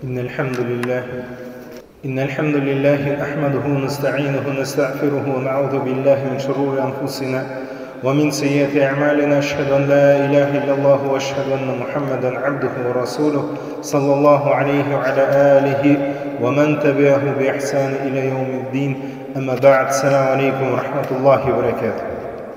إن الحمد لله نحمده ونستعينه ونستغفره ونعوذ بالله من شرور أنفسنا ومن سيئات أعمالنا أشهد أن لا إله إلا الله وأشهد أن محمدا عبده ورسوله صلى الله عليه وعلى آله ومن تبعه بإحسان إلى يوم الدين أما بعد السلام عليكم ورحمة الله وبركاته.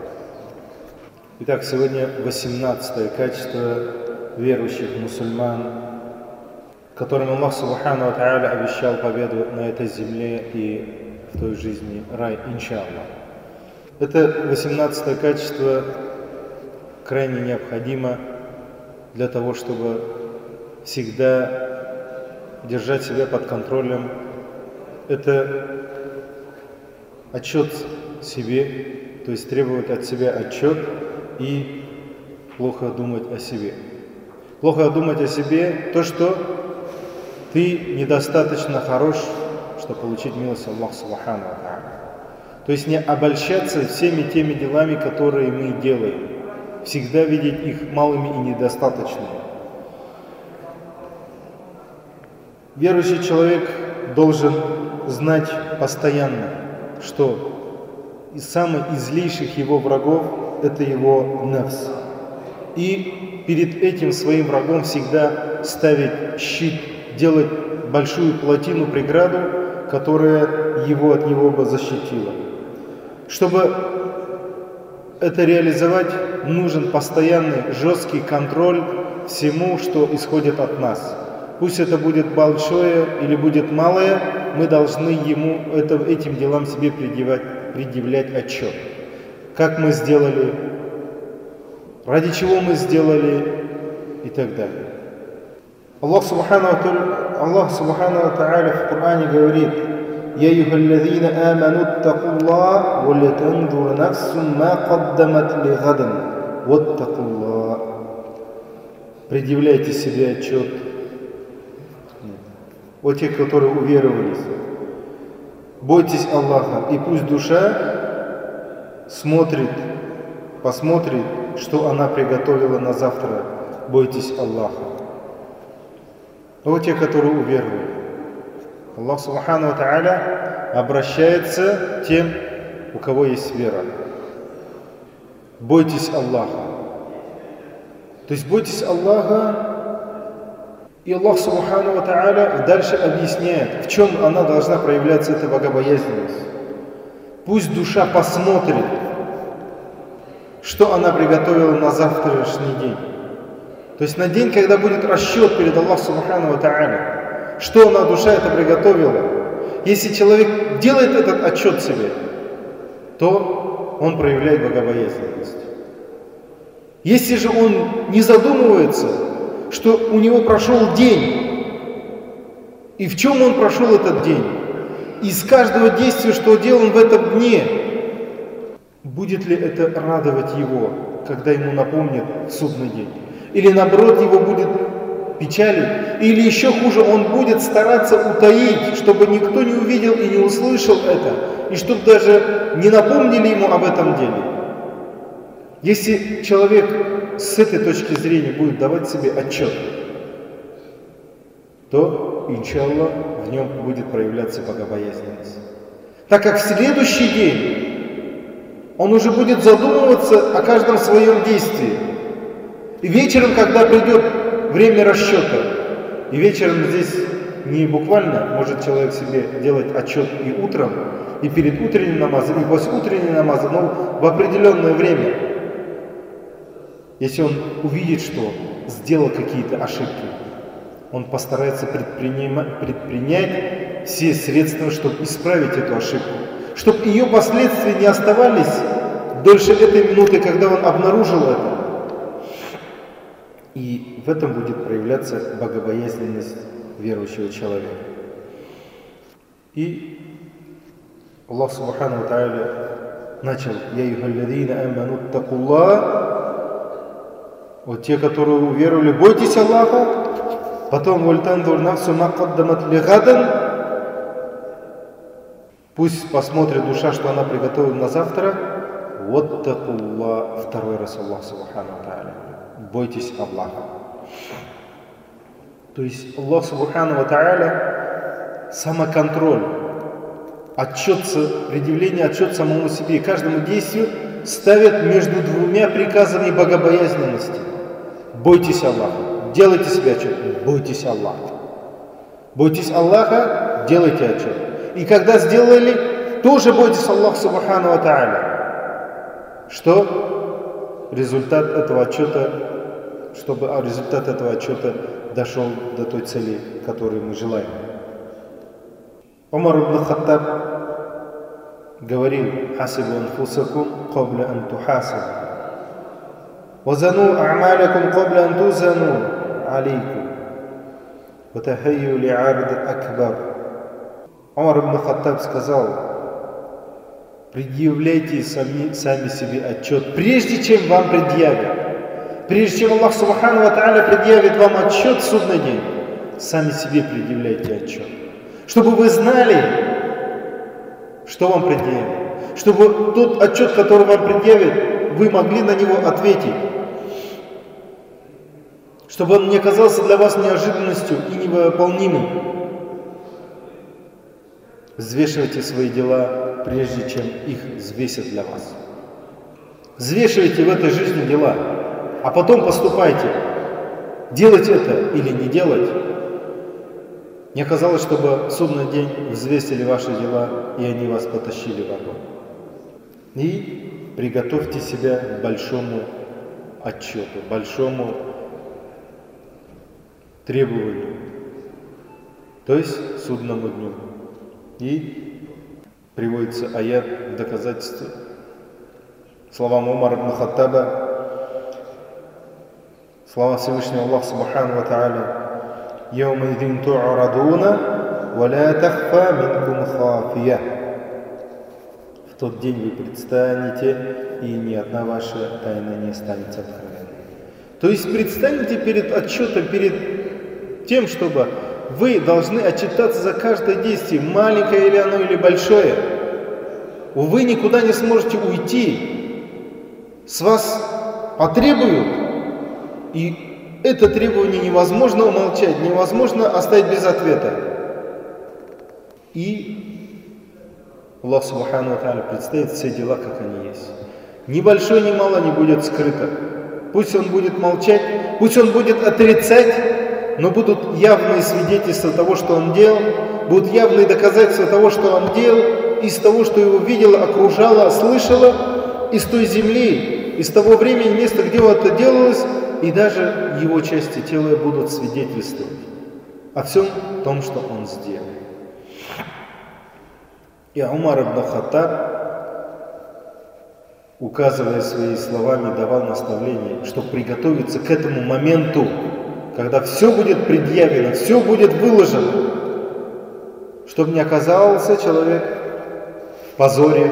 Итак, сегодня 18-е качество верующих мусульман, которым Аллах Субхану ва Тааля обещал победу на этой земле и в той жизни рай, иншаллах. Это 18-е качество крайне необходимо для того, чтобы всегда держать себя под контролем. Это отчет себе, то есть требовать от себя отчет и плохо думать о себе. Плохо думать о себе, то, что ты недостаточно хорош, чтобы получить милость Аллаха Субхану ва Тааля. То есть не обольщаться всеми теми делами, которые мы делаем. Всегда видеть их малыми и недостаточными. Верующий человек должен знать постоянно, что самый из злейших его врагов – это его нафс. И перед этим своим врагом всегда ставить щит, делать большую плотину, преграду, которая его от него бы защитила. Чтобы это реализовать, нужен постоянный жесткий контроль всему, что исходит от нас. Пусть это будет большое или будет малое, мы должны ему этим делам себе предъявлять отчет. Как мы сделали, ради чего мы сделали и так далее. Аллах Субхану ва Тааля в Коране говорит: «Я юхаллазина аману аттакуллах, ва лятанзур нафсум ма каддамат лигадан, ваттакуллах». Предъявляйте себе отчет. О тех, которые уверовались. Бойтесь Аллаха, и пусть душа посмотрит, что она приготовила на завтра. Бойтесь Аллаха. О те, которые уверовали. Аллах Субхану ва Тааля обращается к тем, у кого есть вера. Бойтесь Аллаха. То есть бойтесь Аллаха, и Аллах Субхану ва Тааля дальше объясняет, в чем она должна проявляться, эта богобоязненность. Пусть душа посмотрит, что она приготовила на завтрашний день. То есть на день, когда будет расчет перед Аллахом Субхану ва Тааля, что она, душа, это приготовила. Если человек делает этот отчет себе, то он проявляет богобоязненность. Если же он не задумывается, что у него прошел день, и в чем он прошел этот день, из каждого действия, что делал он в этом дне, будет ли это радовать его, когда ему напомнит судный день? Или наоборот его будет печалить? Или еще хуже, он будет стараться утаить, чтобы никто не увидел и не услышал это, и чтобы даже не напомнили ему об этом деле? Если человек с этой точки зрения будет давать себе отчет, то, иншаллах, в нем будет проявляться богобоязненность. Так как в следующий день он уже будет задумываться о каждом своем действии. И вечером, когда придет время расчета, и вечером здесь не буквально может человек себе делать отчет и утром, и перед утренним намазом, и после утреннего намаза, но в определенное время. Если он увидит, что сделал какие-то ошибки, он постарается предпринять все средства, чтобы исправить эту ошибку, чтобы ее последствия не оставались дольше этой минуты, когда он обнаружил это. И в этом будет проявляться богобоязненность верующего человека. И Аллах Субхану ва Тааля начал: «Я юхаллазина аману аттакуллах». Вот те, которые уверовали, бойтесь Аллаха. Потом вальтанзур нафсу ма каддамат лигадан. Пусть посмотрит душа, что она приготовила на завтра. Ваттакуллах. Второй раз Аллах Субхану ва Тааля. Бойтесь Аллаха. То есть Аллах Субхану ва Тааля самоконтроль, предъявление отчет самому себе и каждому действию ставит между двумя приказами богобоязненности. Бойтесь Аллаха, делайте себе отчет, бойтесь Аллаха. Бойтесь Аллаха, делайте отчет. И когда сделали, тоже бойтесь Аллаха Субхану ва Тааля. Что результат этого отчета, чтобы результат этого отчета дошел до той цели, которую мы желаем. Умар ибн Хаттаб говорил: «Хасибу анфусакум кабля ан тухасибу, вазану а'малякум кабля ан тузану алейкум, ватахайю ли'ард акбар». Умар ибн Хаттаб сказал: предъявляйте сами себе отчет, прежде чем вам предъявят. Прежде чем Аллах Субхану ва Тааля предъявит вам отчет в судный день, сами себе предъявляйте отчет. Чтобы вы знали, что вам предъявят. Чтобы тот отчет, который вам предъявят, вы могли на него ответить. Чтобы он не оказался для вас неожиданностью и невыполнимым. Взвешивайте свои дела, прежде чем их взвесят для вас. Взвешивайте в этой жизни дела, а потом поступайте. Делать это или не делать. Не оказалось, чтобы в судный день взвесили ваши дела, и они вас потащили в огонь. И приготовьте себя к большому отчету, большому требованию, то есть судному дню. И приводится аят в доказательство словам Умара ибн Хаттаба, слова Всевышнего Аллаха Субхану ва Тааля: «Яумидин ту'радуна, ва ла тахфа минкум хафия». В тот день вы предстанете, и ни одна ваша тайна не останется откровенной. То есть предстанете перед отчетом, перед тем, чтобы вы должны отчитаться за каждое действие, маленькое или оно, или большое. Вы никуда не сможете уйти. С вас потребуют, и это требование невозможно умолчать, невозможно оставить без ответа. И Аллах Субхану ва Тааля представит все дела, как они есть. Ни большое, ни мало не будет скрыто. Пусть он будет молчать, пусть он будет отрицать, но будут явные свидетельства того, что он делал, будут явные доказательства того, что он делал, из того, что его видело, окружало, слышало, из той земли, из того времени, места, где это делалось, и даже его части тела будут свидетельствовать о всем том, что он сделал. И Умар ибн Хаттаб, указывая своими словами, давал наставление, чтобы приготовиться к этому моменту, когда все будет предъявлено, все будет выложено, чтобы не оказался человек в позоре,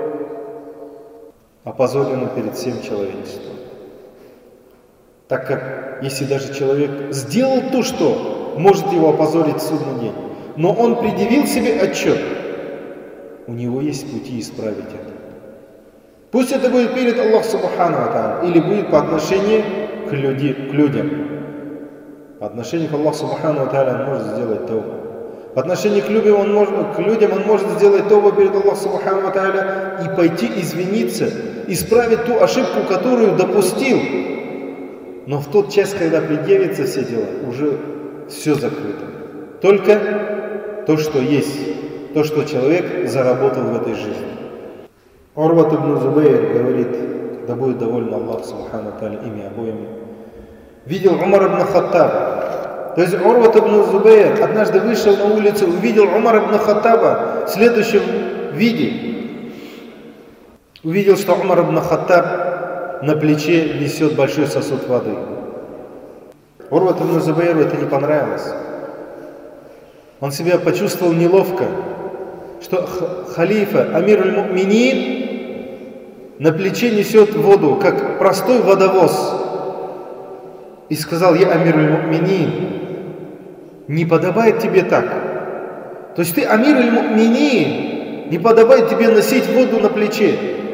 опозоренным перед всем человечеством. Так как, если даже человек сделал то, что может его опозорить в судный день, но он предъявил себе отчет, у него есть пути исправить это. Пусть это будет перед Аллахом Субхану ва Тааля, или будет по отношению к людям. По отношению к Аллаху Субхану ва Тааля он может сделать товбу. По отношению к людям он может сделать товбу перед Аллахом Субхану ва Тааля и пойти извиниться, исправить ту ошибку, которую допустил. Но в тот час, когда предъявятся все дела, уже все закрыто. Только то, что есть, то, что человек заработал в этой жизни. Урват ибн Зубайр говорит, да будет доволен Аллах Субхану ва Тааля ими обоими, видел Умар ибн Хаттаба. То есть Урват ибн Зубайр однажды вышел на улицу, увидел Умар ибн Хаттаба в следующем виде. Увидел, что Умар ибн Хаттаб на плече несет большой сосуд воды. Урват ибн Зубайру это не понравилось. Он себя почувствовал неловко, что халифа Амир аль-Му'минин на плече несет воду, как простой водовоз. И сказал: я Амир аль-Му'минин, не подобает тебе так. То есть ты Амир аль-Му'минин, не подобает тебе носить воду на плече.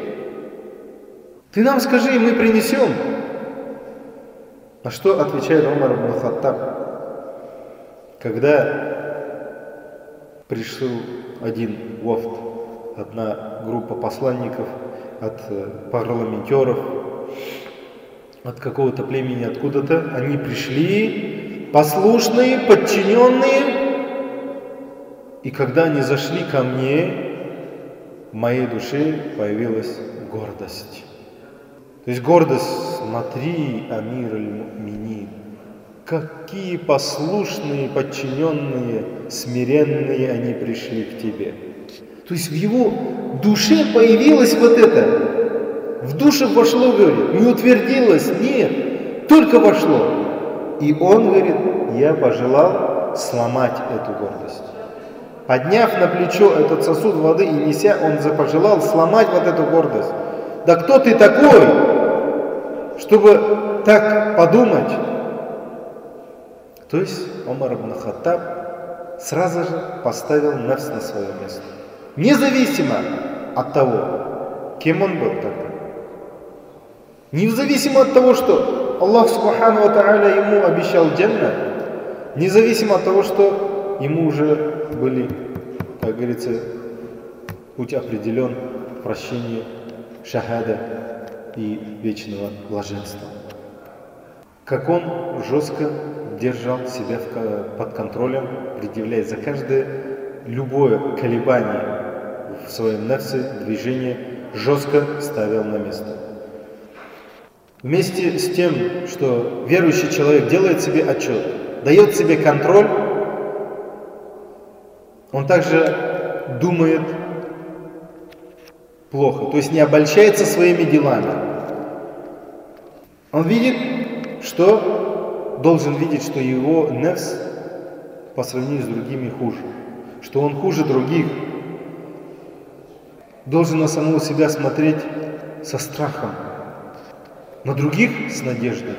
Ты нам скажи, и мы принесем. На что отвечает Умар ибн Хаттаб? когда пришел один вафд, одна группа посланников от парламентеров, от какого-то племени, откуда-то, они пришли, послушные, подчиненные, и когда они зашли ко мне, в моей душе появилась гордость. То есть гордость: смотри, Амир аль-Му'минин, какие послушные, подчиненные, смиренные они пришли к тебе. То есть в его душе появилось вот это. В душу вошло, говорит, не утвердилось, нет, только вошло. И он говорит: я пожелал сломать эту гордость. Подняв на плечо этот сосуд воды и неся, он пожелал сломать вот эту гордость. Да кто ты такой, чтобы так подумать? То есть Умар ибн Хаттаб сразу же поставил нафс на свое место. Независимо от того, кем он был тогда. Независимо от того, что Аллах Субхану ва Тааля ему обещал джанна, независимо от того, что ему уже были, как говорится, путь определен к прощению, шахада и вечного блаженства. Как он жестко держал себя под контролем, предъявляя за каждое любое колебание в своем нафсе, движение, жестко ставил на место. Вместе с тем, что верующий человек делает себе отчет, дает себе контроль, он также думает плохо, то есть не обольщается своими делами. Он видит, что должен видеть, что его нафс по сравнению с другими хуже, что он хуже других. Должен на самого себя смотреть со страхом, на других с надеждой.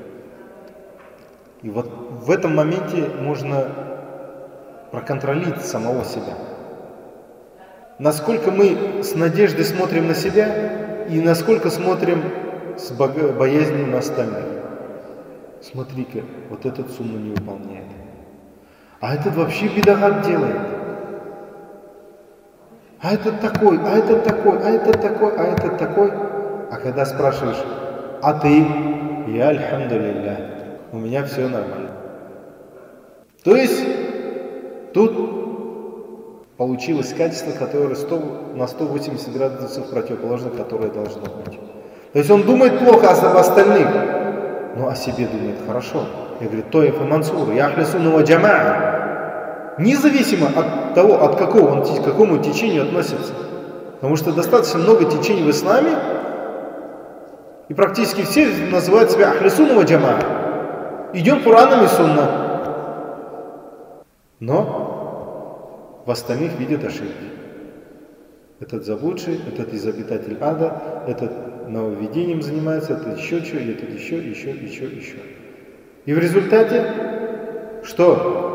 И вот в этом моменте можно проконтролировать самого себя. Насколько мы с надеждой смотрим на себя и насколько смотрим с боязнью на остальных. Смотри-ка, вот этот сунну не выполняет. А этот вообще бидагат делает. А этот такой, а этот такой, а этот такой, а этот такой. А когда спрашиваешь: а ты? Я альхамдулилля, у меня все нормально. То есть тут получилось качество, которое на 180 градусов противоположно, которое должно быть. То есть он думает плохо об остальных, но о себе думает хорошо. Я говорю: Тоиф и Мансур, я ахли сунна ва джамаа. Независимо от того, от какому течению относится. Потому что достаточно много течений в исламе, и практически все называют себя ахли сунна ва джамаа. Идем Кураном и сунна. Но в остальных видят ошибки. Этот заблудший, этот изобретатель ада, этот нововведением занимается, этот еще что, и этот еще. И в результате что?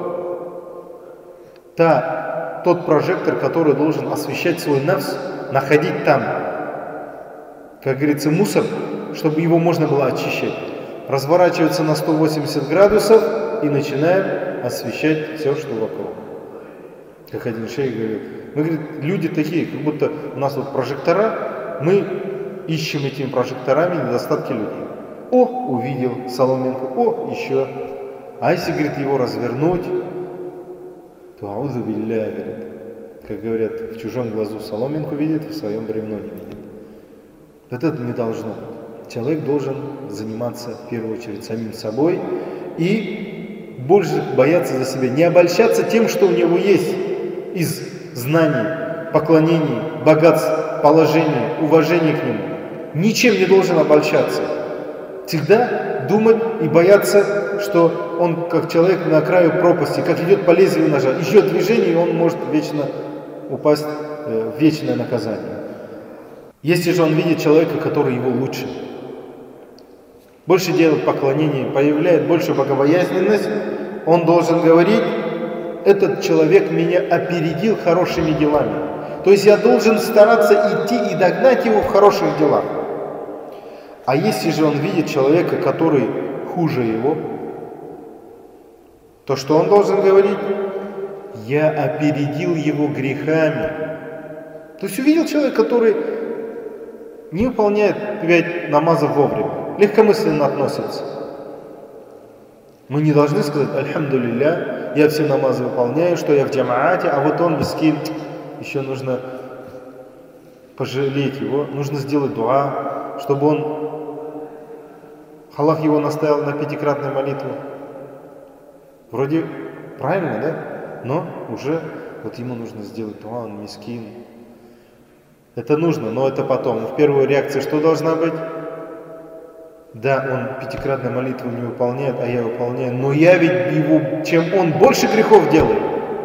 Тот прожектор, который должен освещать свой нафс, находить там, как говорится, мусор, чтобы его можно было очищать, разворачивается на 180 градусов и начинаем освещать все, что вокруг. Как один шейх говорит: мы, говорит, люди такие, как будто у нас вот прожектора, мы ищем этими прожекторами недостатки людей. О, увидел соломинку, о, еще. А если, говорит, его развернуть, то аузу билля, говорит, как говорят, в чужом глазу соломинку видит, в своем бревно не видит. Вот это не должно быть. Человек должен заниматься в первую очередь самим собой и больше бояться за себя, не обольщаться тем, что у него есть из знаний, поклонений, богатств, положения, уважения к нему. Ничем не должен обольщаться. Всегда думать и бояться, что он как человек на краю пропасти, как идет по лезвию ножа. Еще движение, и он может вечно упасть в вечное наказание. Если же он видит человека, который его лучше, больше делает поклонение, проявляет больше богобоязненность, он должен говорить: этот человек меня опередил хорошими делами. То есть я должен стараться идти и догнать его в хороших делах. А если же он видит человека, который хуже его, то что он должен говорить? Я опередил его грехами. То есть увидел человек, который не выполняет 5 намазов вовремя, легкомысленно относится. Мы не должны сказать: альхамдулилля, я все намазы выполняю, что я в джамаате, а вот он мискин, еще нужно пожалеть его, нужно сделать дуа, чтобы Аллах его наставил на 5-кратную молитву. Вроде правильно, да? Но уже вот ему нужно сделать дуа, он мискин. Это нужно, но это потом. В первую реакцию что должна быть? Да, он 5-кратную молитву не выполняет, а я выполняю. Но я ведь его, чем он больше грехов делает.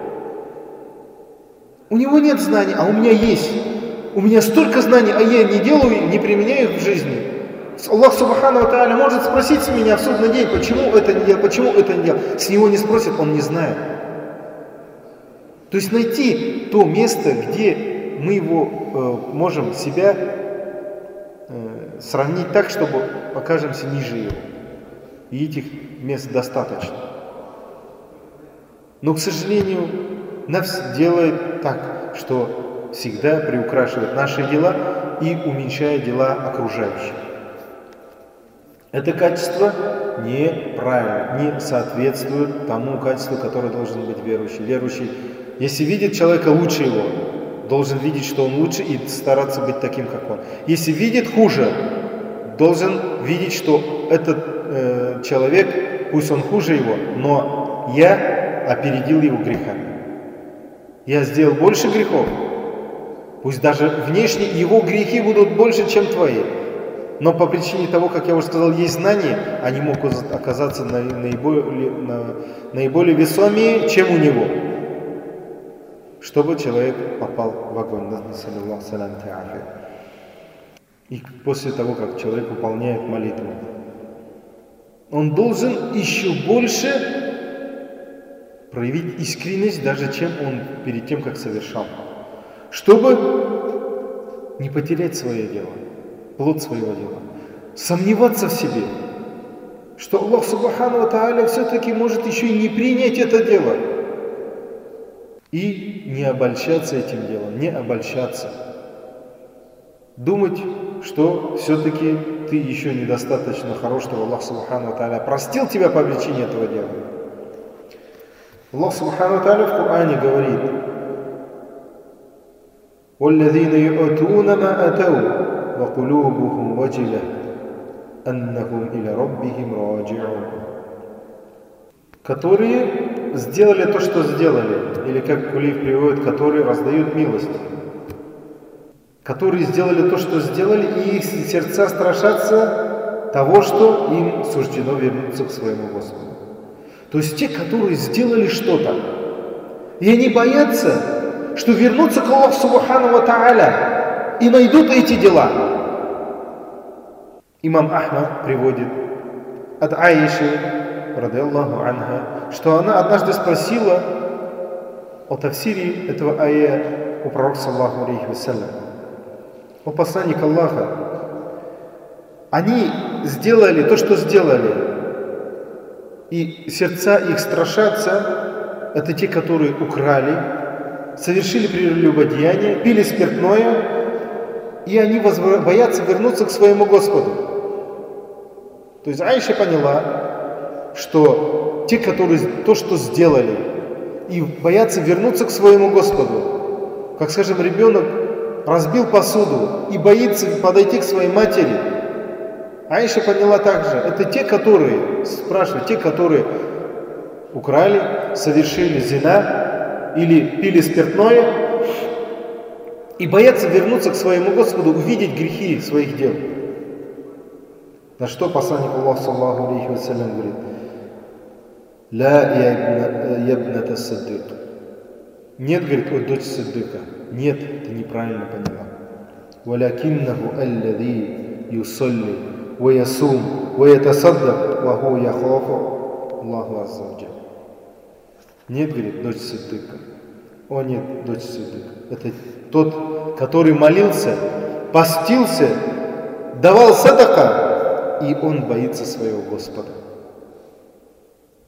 У него нет знаний, а у меня есть. У меня столько знаний, а я не делаю, не применяю их в жизни. Аллах Субхану ва Тааля может спросить с меня в судный день, почему это не делал, почему это не делал. С него не спросит, он не знает. То есть найти то место, где мы его можем себя сравнить так, чтобы окажемся ниже его. И этих мест достаточно. Но, к сожалению, нафс делает так, что всегда приукрашивает наши дела и уменьшает дела окружающих. Это качество неправильно, не соответствует тому качеству, которое должен быть верующий. Верующий, если видит человека лучше его, должен видеть, что он лучше, и стараться быть таким, как он. Если видит хуже, должен видеть, что этот человек, пусть он хуже его, но я опередил его грехами. Я сделал больше грехов. Пусть даже внешне его грехи будут больше, чем твои. Но по причине того, как я уже сказал, есть знания, они могут оказаться наиболее весомее, чем у него. Чтобы человек попал в огонь. И после того, как человек выполняет молитву, он должен еще больше проявить искренность, даже чем он перед тем, как совершал. Чтобы не потерять свое дело, плод своего дела. Сомневаться в себе, что Аллах Субхану ва Тааля все-таки может еще и не принять это дело. И не обольщаться этим делом, не обольщаться. Думать, что все-таки ты еще недостаточно хорош, что Аллах Субхану ва Тааля простил тебя по причине этого дела. Аллах Субхану ва Тааля в Коране говорит: وَالَّذِينَ يُؤْتُونَ مَا أَتَوْا وَقُلُوبُهُمْ وَجِلَةٌ أَنَّهُمْ إِلَى رَبِّهِمْ راجعون. Которые сделали то, что сделали, или как Кулиев приводит, которые раздают милость. Которые сделали то, что сделали, и их сердца страшатся того, что им суждено вернуться к своему Господу. То есть те, которые сделали что-то, и они боятся, что вернутся к Аллаху Субхану ва Тааля и найдут эти дела. Имам Ахмад приводит от Аиши, ради Аллаху анха, что она однажды спросила о тафсире этого ая у пророка саллаллаху алейхи вассалям: о посланник Аллаха, они сделали то, что сделали, и сердца их страшатся, это те, которые украли, совершили прелюбодеяние, пили спиртное, и они боятся вернуться к своему Господу. То есть Аиша поняла, что те, которые то, что сделали, и боятся вернуться к своему Господу, как, скажем, ребенок разбил посуду и боится подойти к своей матери. Аиша поняла также, это те, которые, спрашивают, те, которые украли, совершили зина или пили спиртное и боятся вернуться к своему Господу, увидеть грехи своих дел. На что посланник Аллаха саллаллаху алейхи вассалям говорит: «Ля ябната саддык». Нет, говорит, о дочь Саддыка, нет, ты неправильно поняла. «Валякиннаху аллади юсалли ва ясум ва ятасаддак ва ху яхафу Аллаху азза ва джалля». Нет, говорит, дочь Саддыка. О нет, дочь Саддыка. Это тот, который молился, постился, давал садака, и он боится своего Господа.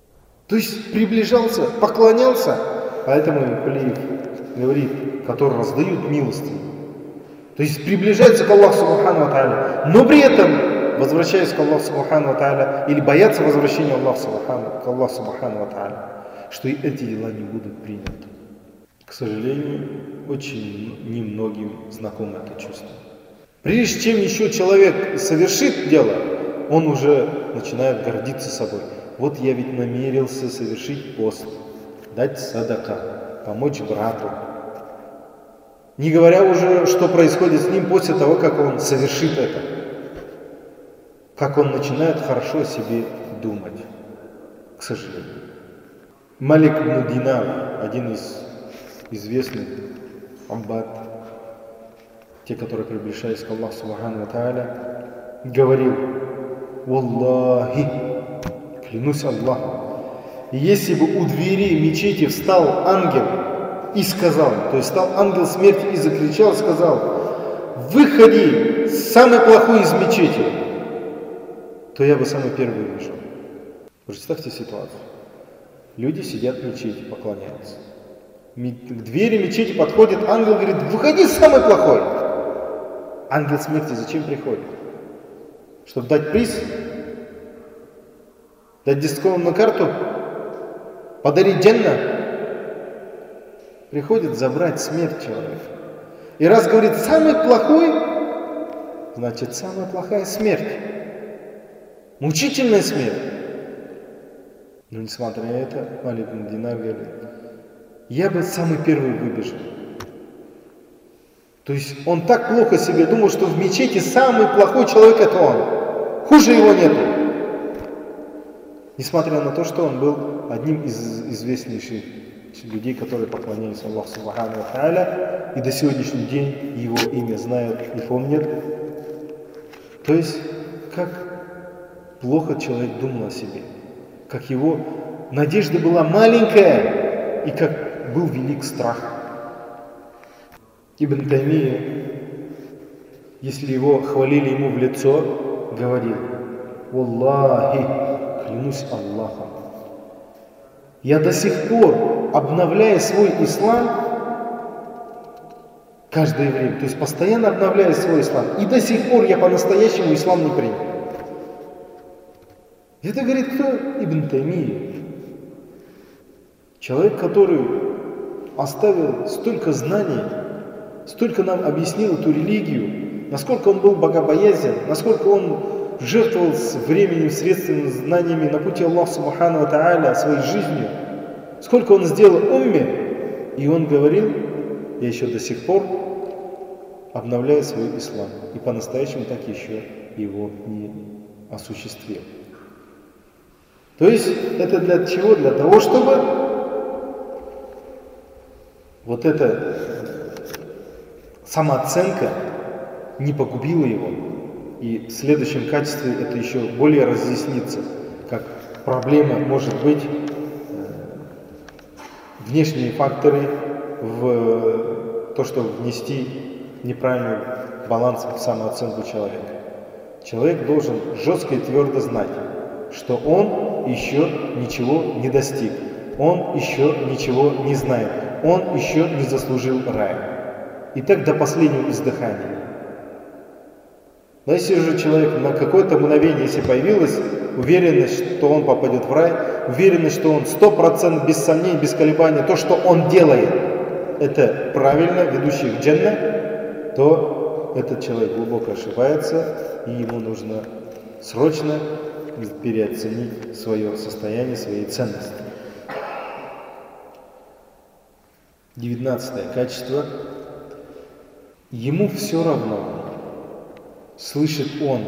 То есть приближался, поклонялся, поэтому Плиев говорит, которые раздают милости. То есть приближаются к Аллаху Субхану ва Тааля, но при этом возвращаясь к Аллаху Субхану ва Тааля или боятся возвращения к Аллаху Субхану ва Тааля, что и эти дела не будут приняты. К сожалению, очень немногим знакомо это чувство. Прежде чем еще человек совершит дело, он уже начинает гордиться собой. Вот я ведь намерился совершить пост, дать садака, помочь брату. Не говоря уже, что происходит с ним после того, как он совершит это. Как он начинает хорошо о себе думать. К сожалению. Малик ибн Динар, один из известных аббад, те, которые приближались к Аллаху Субхану ва Тааля, говорил: «Валлахи, клянусь Аллахом, если бы у двери мечети встал ангел и сказал, то есть стал ангел смерти и закричал, сказал: выходи, самый плохой из мечети, то я бы самый первый вышел». Представьте ситуацию. Люди сидят в мечети, поклоняются. К двери мечети подходит ангел, говорит: выходи, самый плохой. Ангел смерти зачем приходит? Чтобы дать приз? Дать дисконтную карту? Подарить джанна? Приходит забрать смерть человека. И раз говорит самый плохой, значит самая плохая смерть. Мучительная смерть. Но несмотря на это, Малик ибн Динар говорит: я бы самый первый выбежал. То есть он так плохо себе думал, что в мечети самый плохой человек это он. Хуже его нету. Несмотря на то, что он был одним из известнейших людей, которые поклонялись Аллаху Субхану ва Тааля, и до сегодняшнего дня его имя знают и помнят. То есть, как плохо человек думал о себе, как его надежда была маленькая, и как был велик страх. Ибн Таймия, если его хвалили ему в лицо, говорил: «Валлахи, клянусь Аллахом, я до сих пор, обновляя свой ислам, каждое время, то есть постоянно обновляя свой ислам, и до сих пор я по-настоящему ислам не принял». Это говорит кто? Ибн Таймия. Человек, который оставил столько знаний, столько нам объяснил эту религию, насколько он был богобоязен, насколько он жертвовал временем, средствами, знаниями на пути Аллаха Субхану ва Тааля, своей жизнью, сколько он сделал умме, и он говорил: я еще до сих пор обновляю свой ислам, и по-настоящему так еще его не осуществил. То есть это для чего? Для того, чтобы вот эта самооценка не погубила его. И в следующем качестве это еще более разъяснится, как проблема может быть внешние факторы в то, чтобы внести неправильный баланс в самооценку человека. Человек должен жестко и твердо знать, что он еще ничего не достиг, он еще ничего не знает, он еще не заслужил рая. И так до последнего издыхания. Но если же человек на какое-то мгновение, если появилась уверенность, что он попадет в рай, уверенность, что он 100% без сомнений, без колебаний, то, что он делает, это правильно, ведущий к джанна, то этот человек глубоко ошибается, и ему нужно срочно переоценить свое состояние, свои ценности. 19 качество. Ему все равно, слышит он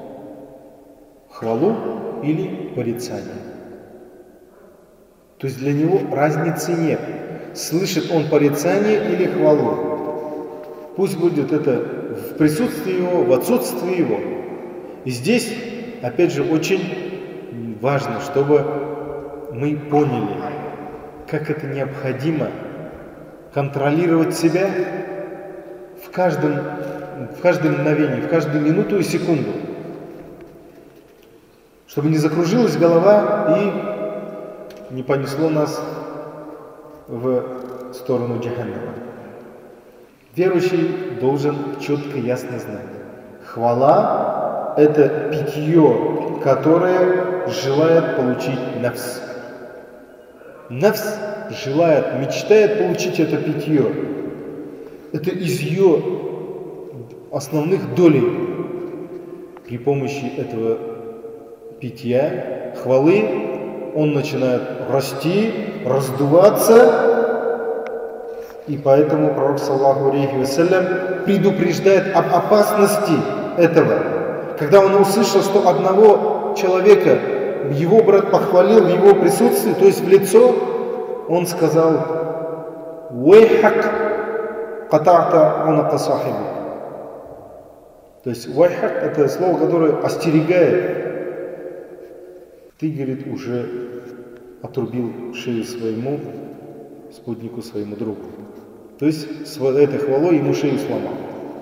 хвалу или порицание. То есть для него разницы нет, слышит он порицание или хвалу. Пусть будет это в присутствии его, в отсутствии его. И здесь, опять же, очень важно, чтобы мы поняли, как это необходимо контролировать себя в каждом мгновении, в каждую минуту и секунду. Чтобы не закружилась голова и не понесло нас в сторону джаханнама. Верующий должен четко и ясно знать. Хвала – это питье, которое желает получить нафс. Нафс желает, мечтает получить это питье. Это из ее основных долей. При помощи этого питья, хвалы, он начинает расти, раздуваться. И поэтому пророк, саллаллаху алейхи вассалям, предупреждает об опасности этого. Когда он услышал, что одного человека его брат похвалил в его присутствии, то есть в лицо, он сказал: «Вайхак ката'та унака сахибик». То есть вайхак — это слово, которое остерегает. Ты, говорит, уже отрубил шею своему спутнику, своему другу. То есть с этой хвалой ему шею сломал.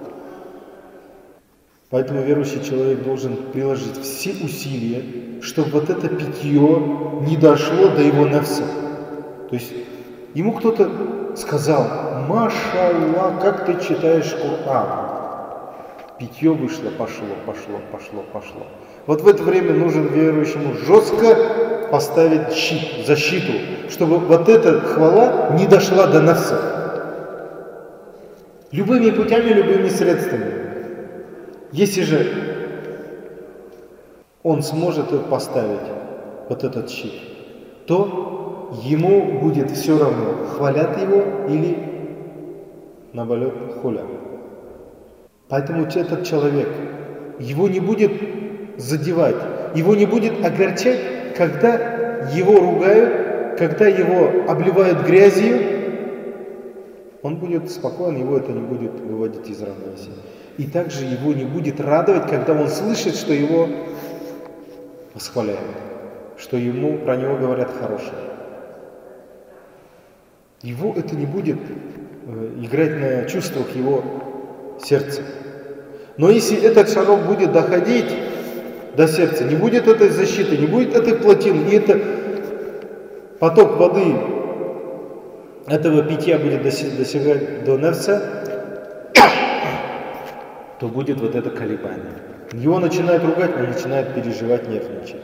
Поэтому верующий человек должен приложить все усилия, чтобы вот это питье не дошло до его нафса. То есть ему кто-то сказал: «Машаллах, как ты читаешь Коран». Питье вышло, пошло. Вот в это время нужно верующему жестко поставить щит, защиту, чтобы вот эта хвала не дошла до нафса. Любыми путями, любыми средствами. Если же он сможет поставить вот этот щит, то ему будет все равно, хвалят его или наоборот хулят. Поэтому этот человек, его не будет задевать, его не будет огорчать, когда его ругают, когда его обливают грязью. Он будет спокоен, его это не будет выводить из равновесия. И также его не будет радовать, когда он слышит, что его восхваляют, что про него говорят хорошее. Его это не будет играть на чувствах его сердца. Но если этот шаров будет доходить до сердца, не будет этой защиты, не будет этой плотины, и это поток воды этого питья будет достигать до нафса, то будет вот это колебание. Его начинает ругать, он начинает переживать, нервничать.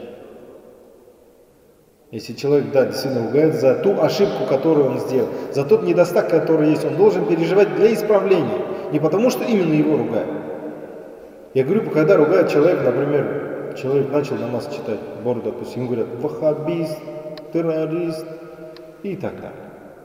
Если человек, действительно ругает за ту ошибку, которую он сделал, за тот недостаток, который есть, он должен переживать для исправления. Не потому, что именно его ругают. Я говорю, когда ругает человек, например, человек начал намаз читать, борда, то есть ему говорят: ваххабист, террорист и так далее.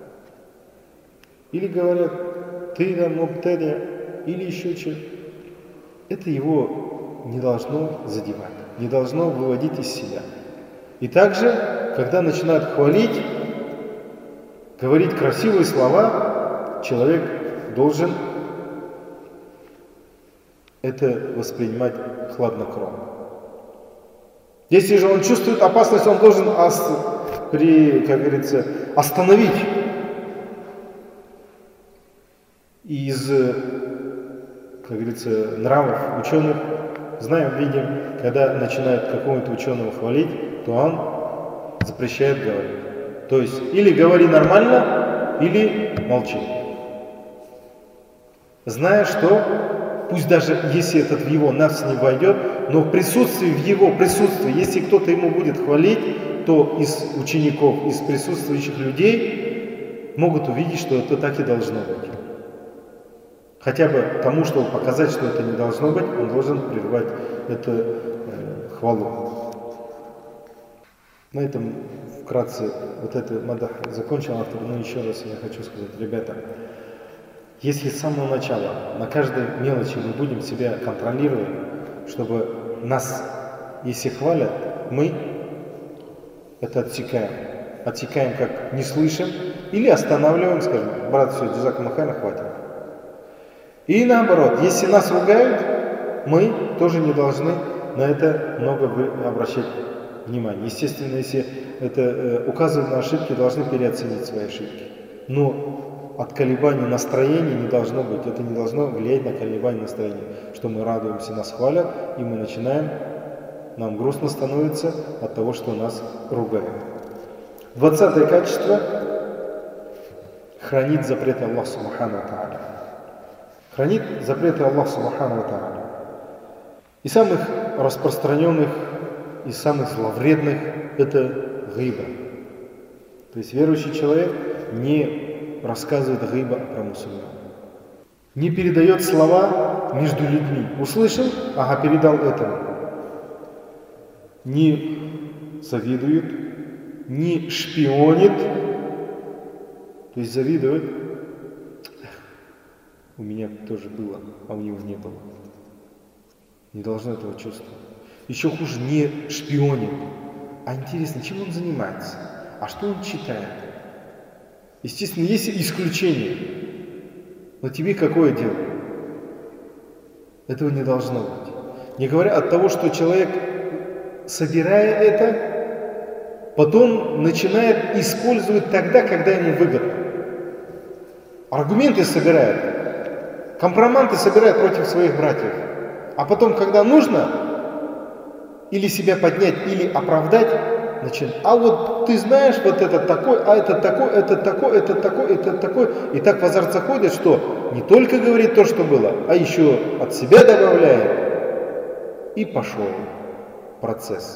Или говорят: ты там мубтади, или еще что-то. Это его не должно задевать, не должно выводить из себя. И также, когда начинают хвалить, говорить красивые слова, человек должен это воспринимать хладнокровно. Если же он чувствует опасность, он должен, как говорится, остановить. Из, как говорится, нравов ученых знаем, видим, когда начинают какого-нибудь ученого хвалить, то он запрещает говорить. То есть или говори нормально, или молчи. Зная, что пусть даже если этот в его нафс не войдет, но в его присутствии, если кто-то ему будет хвалить, то из учеников, из присутствующих людей могут увидеть, что это так и должно быть. Хотя бы тому, чтобы показать, что это не должно быть, он должен прервать эту хвалу. На этом вкратце вот это мадах закончил автор, но еще раз я хочу сказать, ребята, если с самого начала на каждой мелочи мы будем себя контролировать, чтобы нас, если хвалят, мы это отсекаем как не слышим, или останавливаем, скажем: брат, все, джазакаллаху хайран, хватит. И наоборот, если нас ругают, мы тоже не должны на это много обращать внимание. Естественно, если это указывает на ошибки, должны переоценить свои ошибки. Но от колебаний настроения не должно быть. Это не должно влиять на колебания настроения. Что мы радуемся, нас хвалят, и мы начинаем, нам грустно становится от того, что нас ругают. 20-е качество — хранит запреты Аллаха Субхану ва Тааля. Хранит запреты Аллаха Субхану ва Тааля. И самых распространенных, и самых зловредных — это гыйба. То есть верующий человек не рассказывает гыйба про мусульман. Не передает слова между людьми. Услышал? Ага, передал этому. Не завидует, не шпионит. То есть завидует. У меня тоже было, а у него не было. Не должно этого чувствовать. Еще хуже, не шпионит. А интересно, чем он занимается? А что он читает? Естественно, есть исключения. Но тебе какое дело? Этого не должно быть. Не говоря от того, что человек, собирая это, потом начинает использовать тогда, когда ему выгодно. Аргументы собирает, компроманты собирает против своих братьев. А потом, когда нужно, или себя поднять, или оправдать, начинает. А вот ты знаешь, вот этот такой, а этот такой, этот такой, этот такой, этот такой. И так в азарт заходит, что не только говорит то, что было, а еще от себя добавляет. И пошел процесс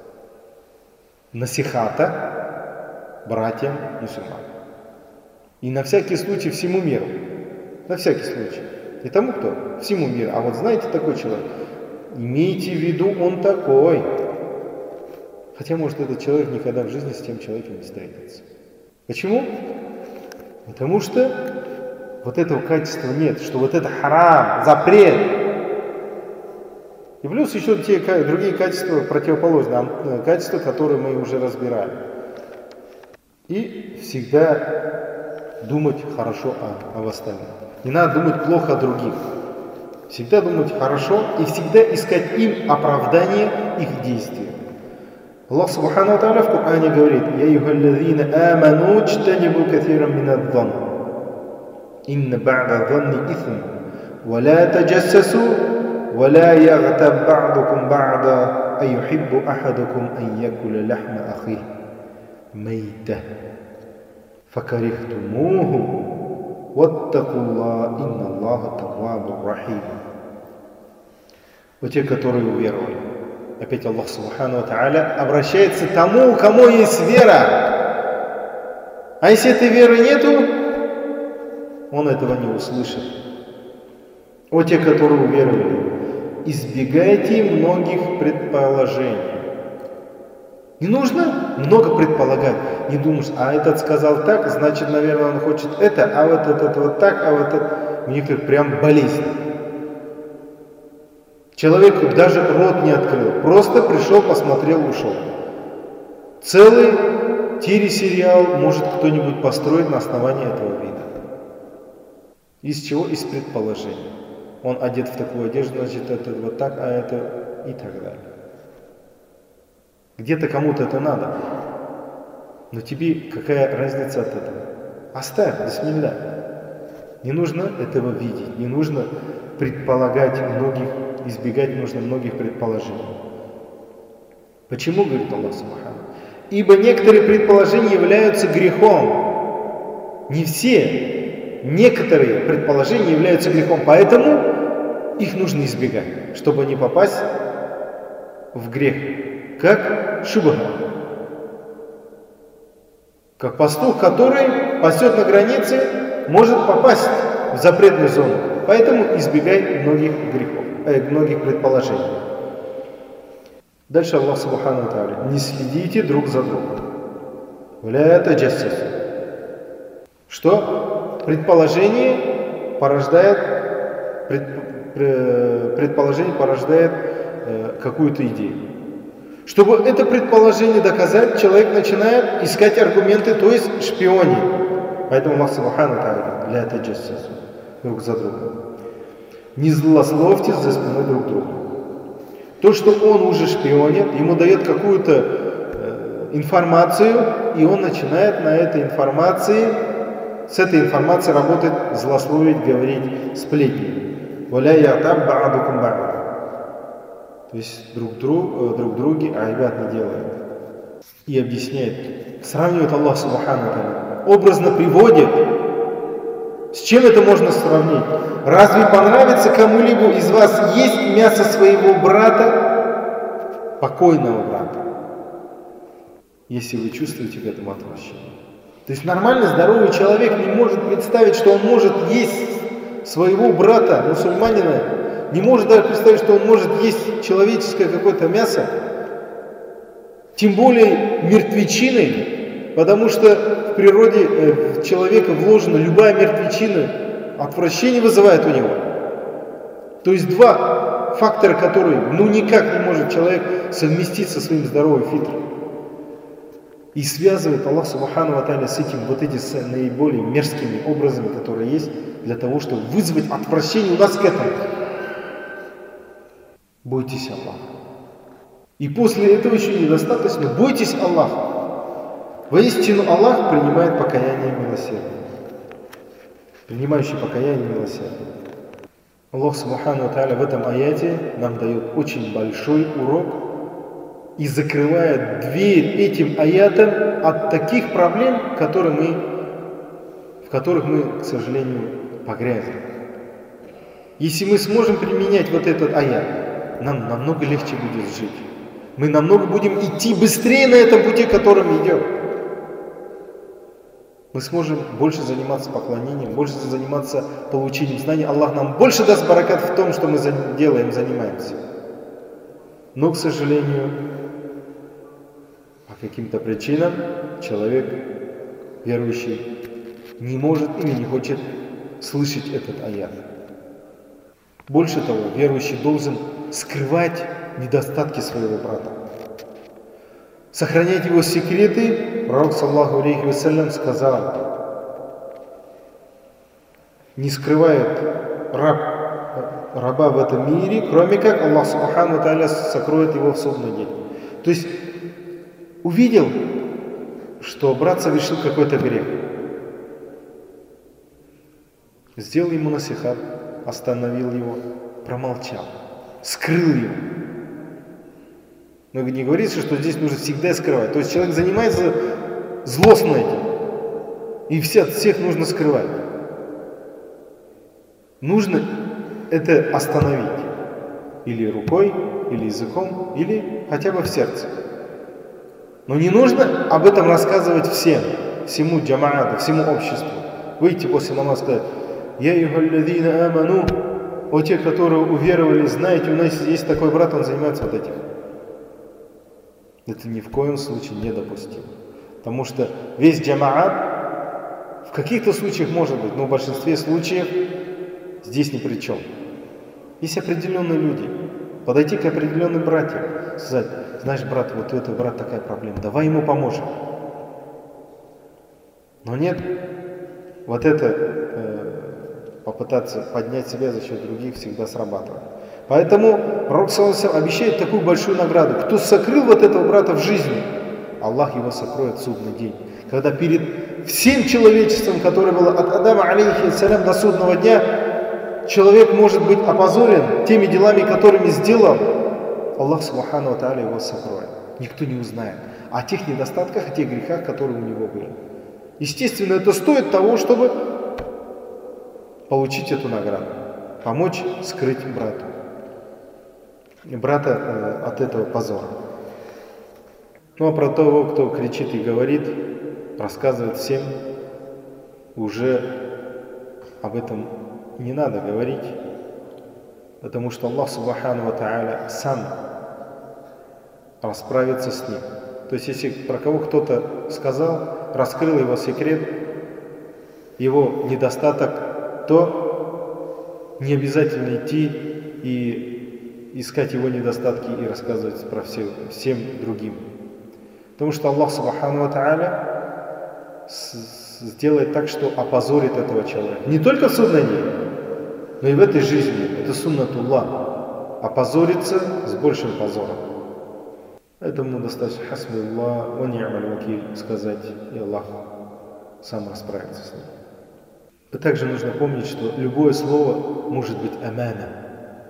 насихата братьям мусульман. И на всякий случай всему миру. На всякий случай. Не тому, кто? Всему миру. А вот знаете такой человек? Имейте в виду, он такой. Хотя, может, этот человек никогда в жизни с тем человеком не встретится. Почему? Потому что вот этого качества нет, что вот это харам, запрет. И плюс еще те другие качества противоположные, качества, которые мы уже разбирали. И всегда думать хорошо об остальных. Не надо думать плохо о других. Всегда думать хорошо и всегда искать им оправдание их действий. Аллах Субхану ва Тааля в Коране говорит: «Я юхаллазина аману чтанибу кафиран минаддан, инна ба'да данни итhm, ва ла таджассасу, ва ла ягтаб ба'дукум ба'да, аюхиббу ахадукум ан якуля лахма ахих мейта, факарихтумуху, ваттакулла, инна Аллаха таввабур рахим». Вот те, которые уверовали. Опять Аллах Субхану ва Тааля обращается к тому, у кому есть вера. А если этой веры нету, он этого не услышит. О те, которые уверовали, избегайте многих предположений. Не нужно много предполагать. Не думаешь, а этот сказал так, значит, наверное, он хочет это, а вот этот вот так, а вот это. У некоторых прям болезнь. Человек даже рот не открыл, просто пришел, посмотрел, ушел. Целый телесериал может кто-нибудь построить на основании этого вида. Из чего? Из предположений. Он одет в такую одежду, значит, это вот так, а это и так далее. Где-то кому-то это надо. Но тебе какая разница от этого? Оставь, бисмилля. Не нужно этого видеть, не нужно предполагать многих, избегать нужно многих предположений. Почему, говорит Аллах Субхану? Ибо некоторые предположения являются грехом. Не все. Некоторые предположения являются грехом, поэтому их нужно избегать, чтобы не попасть в грех. Как шубха. Как пастух, который пасет на границе, может попасть в запретную зону. Поэтому избегай многих грехов, многих предположений. Дальше Аллах Субхану ва Тааля: не следите друг за другом. Ля таджассасу. Что? Предположение порождает какую-то идею. Чтобы это предположение доказать, человек начинает искать аргументы, то есть шпионить. Поэтому Аллах Субхану ва Тааля: ля таджассасу. Друг за другом. Не злословьте за спиной друг друга. То, что он уже шпионит, ему дает какую-то информацию, и он начинает на этой информации, с этой информацией работать, злословить, говорить, сплетни. Валя ятаб ба'дукум ба'д. То есть друг друге айбат не делает. И объясняет сравнивает Аллах Субхану ва Тааля, образно приводит. С чем это можно сравнить? Разве понравится кому-либо из вас есть мясо своего брата, покойного брата, если вы чувствуете к этому отвращение? То есть нормальный, здоровый человек не может представить, что он может есть своего брата, мусульманина, не может даже представить, что он может есть человеческое какое-то мясо, тем более мертвечины, потому что в природе человека вложена любая мертвечина, отвращение вызывает у него. То есть два фактора, которые никак не может человек совместить со своим здоровой фитрой. И связывает Аллах Субхану ва Тааля с этим вот эти наиболее мерзкими образами, которые есть, для того, чтобы вызвать отвращение у нас к этому. Бойтесь Аллаха. И после этого еще недостаточно. Бойтесь Аллаха. Воистину Аллах принимает покаяние и милосердие. Принимающий покаяние и милосердие. Аллах Субхану ва Тааля в этом аяте нам дает очень большой урок и закрывает дверь этим аятам от таких проблем, в которых мы, к сожалению, погрязли. Если мы сможем применять вот этот аят, нам намного легче будет жить. Мы намного будем идти быстрее на этом пути, которым идем. Мы сможем больше заниматься поклонением, больше заниматься получением знаний. Аллах нам больше даст баракат в том, что мы делаем, занимаемся. Но, к сожалению, по каким-то причинам человек, верующий, не может или не хочет слышать этот аят. Больше того, верующий должен скрывать недостатки своего брата, сохранять его секреты. Пророк саллаллаху алейхи вассалям сказал: не скрывает раба в этом мире, кроме как Аллах Субхану ва Тааля сокроет его в судный день. То есть увидел, что брат совершил какой-то грех, сделал ему насихат, остановил его, промолчал, скрыл его. Но не говорится, что здесь нужно всегда скрывать. То есть человек занимается злостно этим, и всех нужно скрывать. Нужно это остановить. Или рукой, или языком, или хотя бы в сердце. Но не нужно об этом рассказывать всему джамаату, всему обществу. Выйти после намаза сказать: «Я юхалладина аману», о те, которые уверовали, знаете, у нас есть такой брат, он занимается вот этим. Это ни в коем случае недопустимо. Потому что весь джамаат в каких-то случаях может быть, но в большинстве случаев здесь ни при чем. Есть определенные люди. Подойти к определенным братьям, сказать: знаешь, брат, вот у этого брата такая проблема, давай ему поможем. Но нет, вот это попытаться поднять себя за счет других всегда срабатывает. Поэтому Пророк саллаллаху обещает такую большую награду. Кто сокрыл вот этого брата в жизни, Аллах его сокроет в судный день. Когда перед всем человечеством, которое было от Адама алейхиссалям до судного дня, человек может быть опозорен теми делами, которыми сделал, Аллах Субхану ва Тааля его сокроет. Никто не узнает о тех недостатках, о тех грехах, которые у него были. Естественно, это стоит того, чтобы получить эту награду, помочь скрыть брата от этого позора. Ну а про того, кто кричит и говорит, рассказывает всем, уже об этом не надо говорить, потому что Аллах Субхану ва Тааля сам расправится с ним. То есть если про кого кто-то сказал, раскрыл его секрет, его недостаток, то не обязательно идти и искать его недостатки и рассказывать про всем другим. Потому что Аллах Субхану ва Тааля сделает так, что опозорит этого человека. Не только в судный день, но и в этой жизни. Это суннатуллах. Опозориться с большим позором. Поэтому достаточно хасбуллах ва ни'маль вакиль сказать, и Аллах сам расправится с ним. И также нужно помнить, что любое слово может быть амана.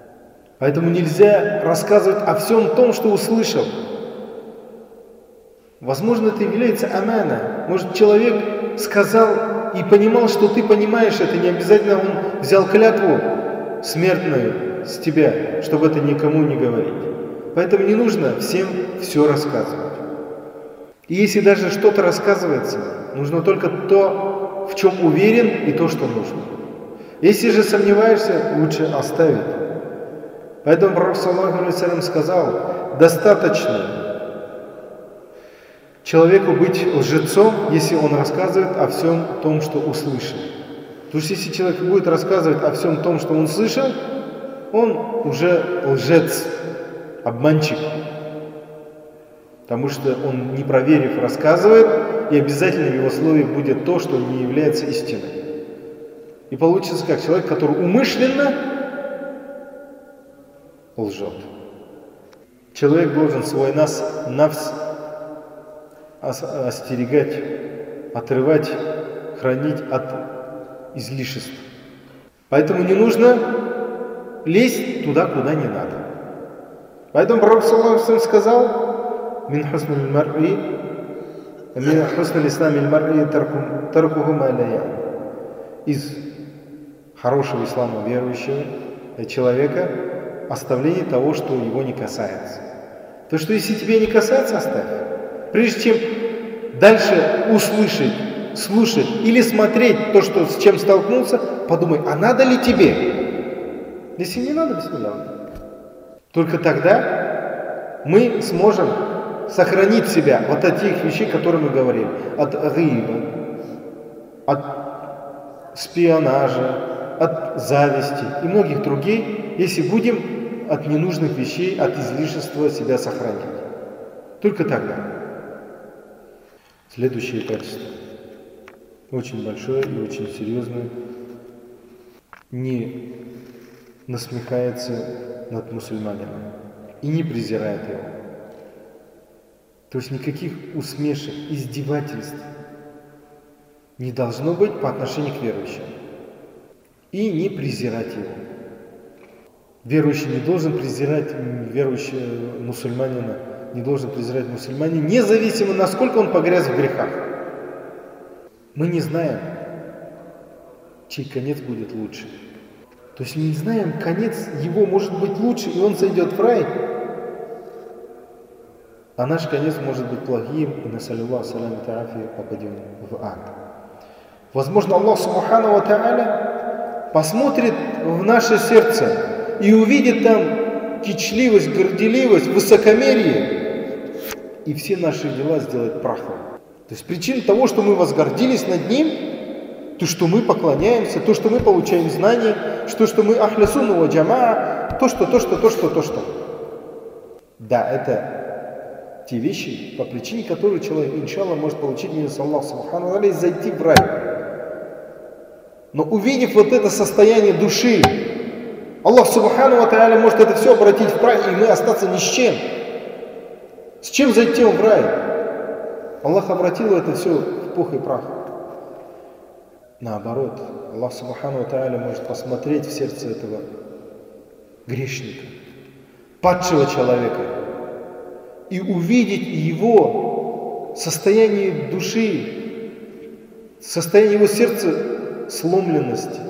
Поэтому нельзя рассказывать о всем том, что услышал. Возможно, это является амана. Может, человек сказал и понимал, что ты понимаешь это, не обязательно он взял клятву смертную с тебя, чтобы это никому не говорить. Поэтому не нужно всем все рассказывать. И если даже что-то рассказывается, нужно только то, в чем уверен, и то, что нужно. Если же сомневаешься, лучше оставить. Поэтому Пророк саллаллаху алейхи ва саллям сказал, достаточно человеку быть лжецом, если он рассказывает о всем том, что услышал. Потому что если человек будет рассказывать о всем том, что он слышал, он уже лжец, обманщик. Потому что он, не проверив, рассказывает, и обязательно в его слове будет то, что не является истиной. И получится как человек, который умышленно лжет. Человек должен свой нафс остерегать, отрывать, хранить от излишеств. Поэтому не нужно лезть туда, куда не надо. Поэтому Пророк саллаллаху алейхи ва саллям сказал: «Мин хуснил ислами аль-мар'i таркуху ма ла я'ни». Из хорошего ислама верующего человека оставление того, что его не касается. То, что если тебе не касается, оставь. Прежде чем дальше услышать, слушать или смотреть то, что, с чем столкнулся, подумай, а надо ли тебе? Если не надо, бисмилля. Только тогда мы сможем сохранить себя от этих вещей, которые мы говорили. От гиба, от шпионажа, от зависти и многих других, если будем от ненужных вещей, от излишества себя сохранять. Только тогда. Следующее качество, очень большое и очень серьезное, не насмехается над мусульманином и не презирает его. То есть никаких усмешек, издевательств не должно быть по отношению к верующим. И не презирать его. Верующий не должен презирать верующего мусульманина, не должен презирать мусульманина, независимо, насколько он погряз в грехах. Мы не знаем, чей конец будет лучше. То есть не знаем, конец его может быть лучше, и он зайдет в рай, а наш конец может быть плохим, и насаллиллаху салям та'афи попадем в ад. Возможно, Аллах Субхану ва Та'аля посмотрит в наше сердце и увидит там кичливость, горделивость, высокомерие, и все наши дела сделает прахом. То есть причина того, что мы возгордились над ним, то, что мы поклоняемся, то, что мы получаем знания, что мы ахля сунна ва джамаа, то, что. Да, это те вещи, по причине которых человек, иншаллах, может получить милость Аллаха Субхану ва Та'аля и зайти в рай. Но увидев вот это состояние души, Аллах Субхану ва Та'аля может это все обратить в прах, и мы остаться ни с чем. С чем зайти в рай? Аллах обратил это все в пух и прах. Наоборот, Аллах Субхану ва Та'аля может посмотреть в сердце этого грешника, падшего человека, и увидеть его состояние души, состояние его сердца, сломленности,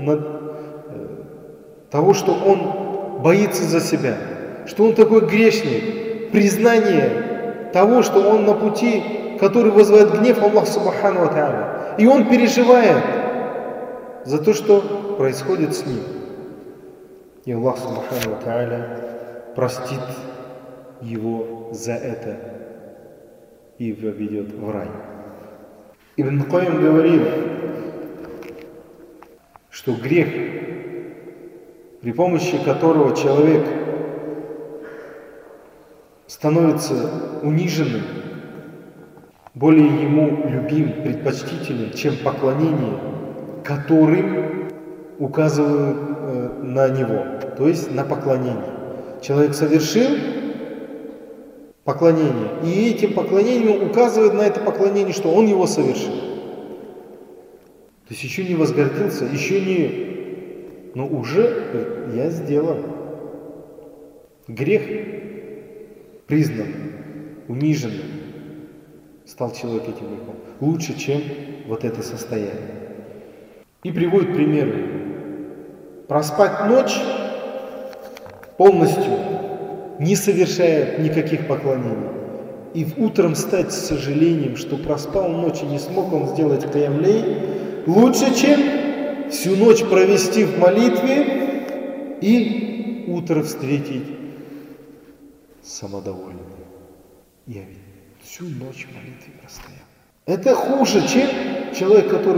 того, что он боится за себя, что он такой грешник, признание того, что он на пути, который вызывает гнев Аллаха Субхану ва Та'аля. И он переживает за то, что происходит с ним. И Аллах Субхану ва Та'аля простит его за это и введет в рай. Ибн Кайим говорил, что грех, при помощи которого человек становится униженным, более ему любим, предпочтителен, чем поклонение, которым указывают на него, то есть на поклонение. Человек совершил поклонение, и этим поклонением указывает на это поклонение, что он его совершил. То есть еще не возгордился, еще не... Но уже я сделал. Грех признан, униженным. стал человек этим грехом. Лучше, чем вот это состояние. И приводит примеры. Проспать ночь полностью, не совершая никаких поклонений. И утром стать с сожалением, что проспал ночь и не смог он сделать киям лейль, лучше, чем всю ночь провести в молитве и утро встретить самодовольным. Я ведь всю ночь в молитве простоял. Это хуже, чем человек, который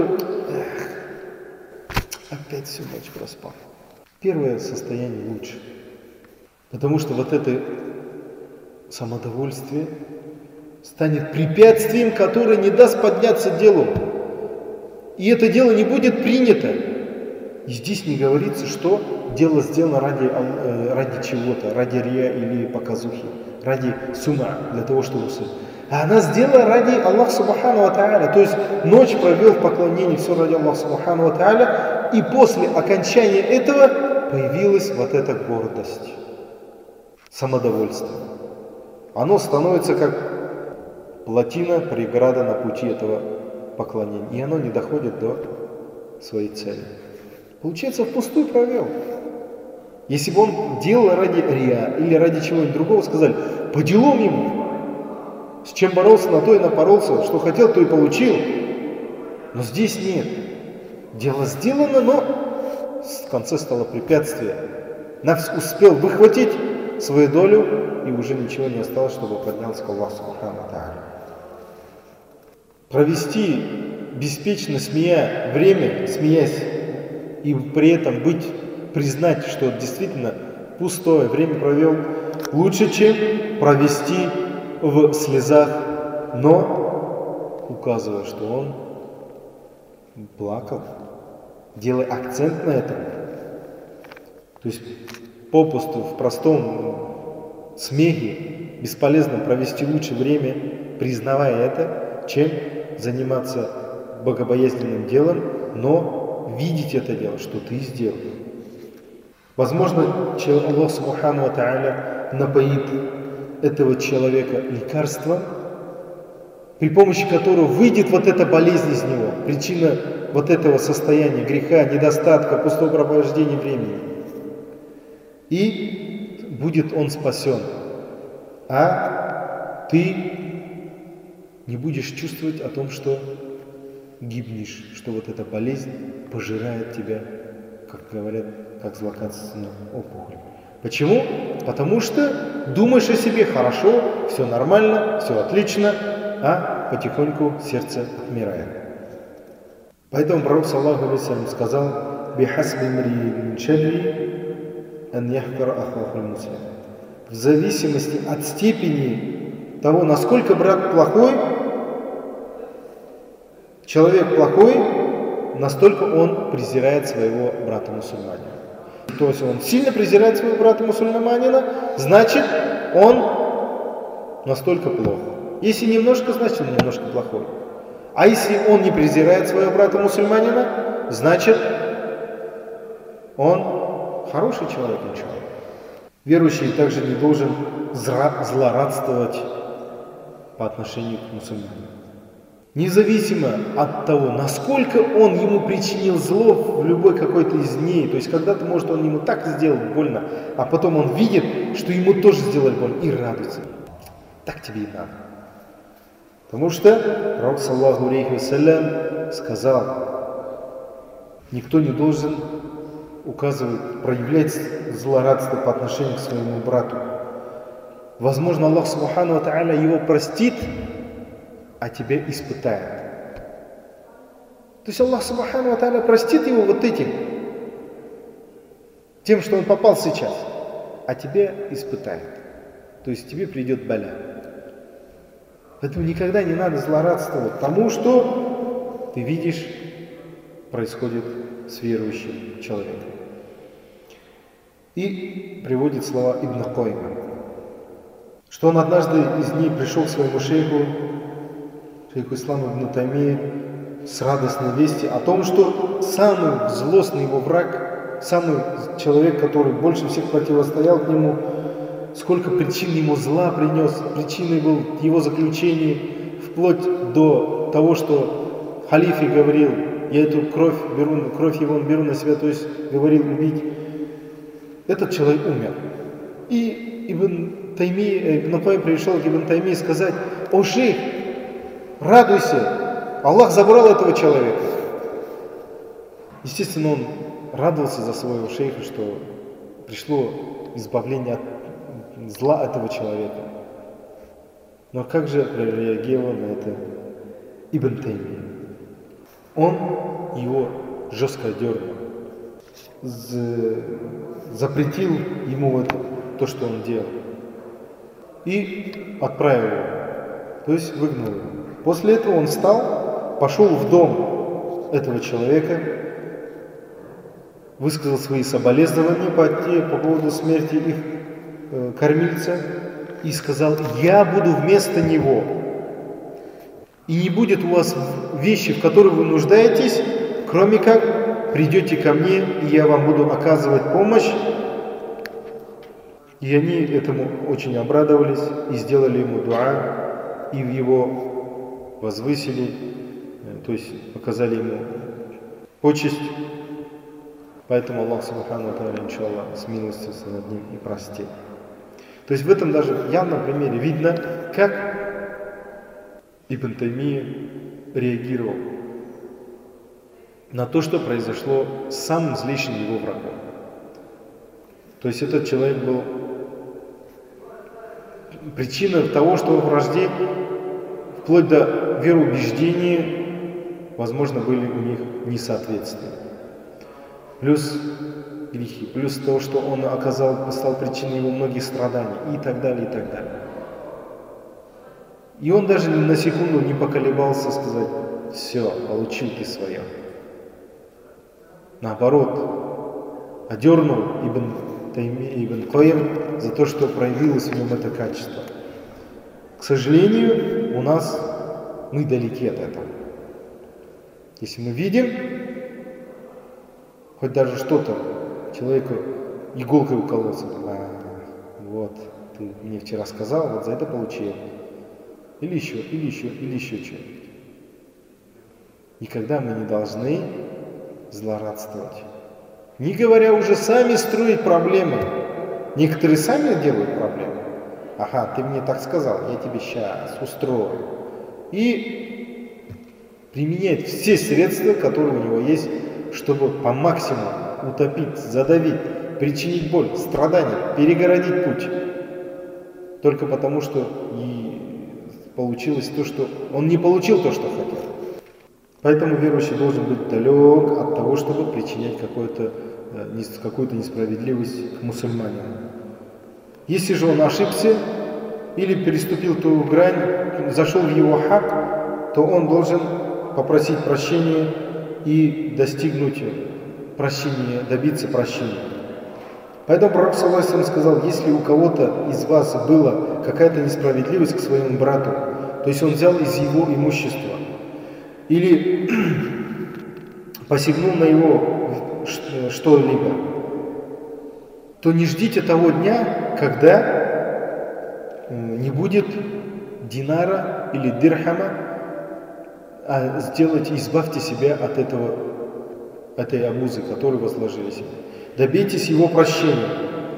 опять всю ночь проспал. Первое состояние лучше. Потому что вот это самодовольствие станет препятствием, которое не даст подняться делу. И это дело не будет принято. И здесь не говорится, что дело сделано ради чего-то, ради рия или показухи, ради сума, для того, чтобы услышать. А она сделала ради Аллаха Субхану ва Тааля. То есть ночь провел в поклонении, все ради Аллаха Субхану ва Тааля. И после окончания этого появилась вот эта гордость, самодовольство. Оно становится как плотина, преграда на пути этого поклонения. И оно не доходит до своей цели. Получается, впустую провел. Если бы он делал ради рия или ради чего-нибудь другого, сказали, по делам ему. С чем боролся, на то и напоролся. Что хотел, то и получил. Но здесь нет. Дело сделано, но в конце стало препятствие. Навс успел выхватить свою долю, и уже ничего не осталось, чтобы поднялся к Аллаху Субхану ва Тааля. Провести беспечно, смеясь, и при этом признать, что действительно пустое время провел, лучше, чем провести в слезах, но указывая, что он плакал, делая акцент на этом. То есть попусту в простом смехе бесполезно провести лучше время, признавая это, чем заниматься богобоязненным делом, но видеть это дело, что ты сделал. Возможно, Аллах Субхану ва Тааля напоит этого человека лекарством, при помощи которого выйдет вот эта болезнь из него, причина вот этого состояния греха, недостатка, пустого провождения времени. И будет он спасен. А ты не будешь чувствовать о том, что гибнешь, что вот эта болезнь пожирает тебя, как говорят, как злокачественную опухоль. Почему? Потому что думаешь о себе хорошо, все нормально, все отлично, а потихоньку сердце отмирает. Поэтому пророк саллаллаху алейхи ва саллям сказал: «Бихасби мриин шарри ан яхкара ахаху муслим». В зависимости от степени того, насколько брат плохой, человек плохой, настолько он презирает своего брата-мусульманина. То есть он сильно презирает своего брата-мусульманина, значит он настолько плох. Если немножко, значит он немножко плохой. А если он не презирает своего брата-мусульманина, значит он хороший человек, иншаллах. Верующий также не должен злорадствовать по отношению к мусульманину. Независимо от того, насколько он ему причинил зло в любой какой-то из дней. То есть когда-то, может, он ему так сделал больно, а потом он видит, что ему тоже сделали больно, и радуется. Так тебе и надо. Потому что пророк саллаллаху алейхи ва саллям сказал: никто не должен проявлять злорадство по отношению к своему брату. Возможно, Аллах Субхану ва Тааля его простит, а тебя испытает. То есть Аллах Субхану ва Тааля простит его вот этим, тем, что он попал сейчас, а тебя испытает. То есть тебе придет баля. Поэтому никогда не надо злорадствовать тому, что ты видишь происходит с верующим человеком. И приводит слова Ибн Койма, что он однажды из дней пришел к своему шейху ислама Ибн Таймия, с радостной вестью о том, что самый злостный его враг, самый человек, который больше всех противостоял к нему, сколько причин ему зла принес, причиной был его заключение в вплоть до того, что халифе говорил, я эту кровь его беру на себя, то есть говорил убить, этот человек умер. И Ибн Кайим пришел к Ибн Таймии сказать: о шейх, радуйся, Аллах забрал этого человека. Естественно, он радовался за своего шейха, что пришло избавление от зла этого человека. Но как же реагировал на это Ибн Таймия? Он его жестко дернул, запретил ему то, что он делал, и отправил его, то есть выгнал его. После этого он встал, пошел в дом этого человека, высказал свои соболезнования по поводу смерти их кормильца и сказал: я буду вместо него, и не будет у вас вещи, в которые вы нуждаетесь, кроме как придете ко мне, и я вам буду оказывать помощь. И они этому очень обрадовались и сделали ему дуа, и его возвысили, то есть показали ему почесть. Поэтому Аллах Субхану ва Тааля, иншаллах, смилостился над ним и простил. То есть в этом даже явном примере видно, как Ибн Таймия реагировал на то, что произошло с самым злейшим его врагом. То есть этот человек был причиной того, что в вражде, вплоть до вероубеждения, возможно, были у них несоответствия. Плюс грехи, плюс то, что он стал причиной его многих страданий и так далее, и так далее. И он даже на секунду не поколебался сказать: все, получил ты свое. Наоборот, одернул Ибн Кайим за то, что проявилось в нем это качество. К сожалению, мы далеки от этого. Если мы видим, хоть даже что-то, человеку иголкой укололся, вот, ты мне вчера сказал, вот за это получил. Или еще что-нибудь. Никогда мы не должны злорадствовать. Не говоря уже сами строить проблемы. Некоторые сами делают проблемы. Ага, ты мне так сказал, я тебе сейчас устрою. И применяет все средства, которые у него есть, чтобы по максимуму утопить, задавить, причинить боль, страдания, перегородить путь. Только потому, что получилось то, что он не получил то, что хотел. Поэтому верующий должен быть далек от того, чтобы причинять какую-то несправедливость к мусульманину. Если же он ошибся или переступил ту грань, зашел в его хак, то он должен попросить прощения и достигнуть прощения, добиться прощения. Поэтому Пророк саллаллаху алейхи ва саллям сказал: если у кого-то из вас была какая-то несправедливость к своему брату, то есть он взял из его имущества или посягнул на его что-либо, то не ждите того дня, когда не будет динара или дирхама, а избавьте себя от этой обузы, которую возложили себе. Добейтесь его прощения.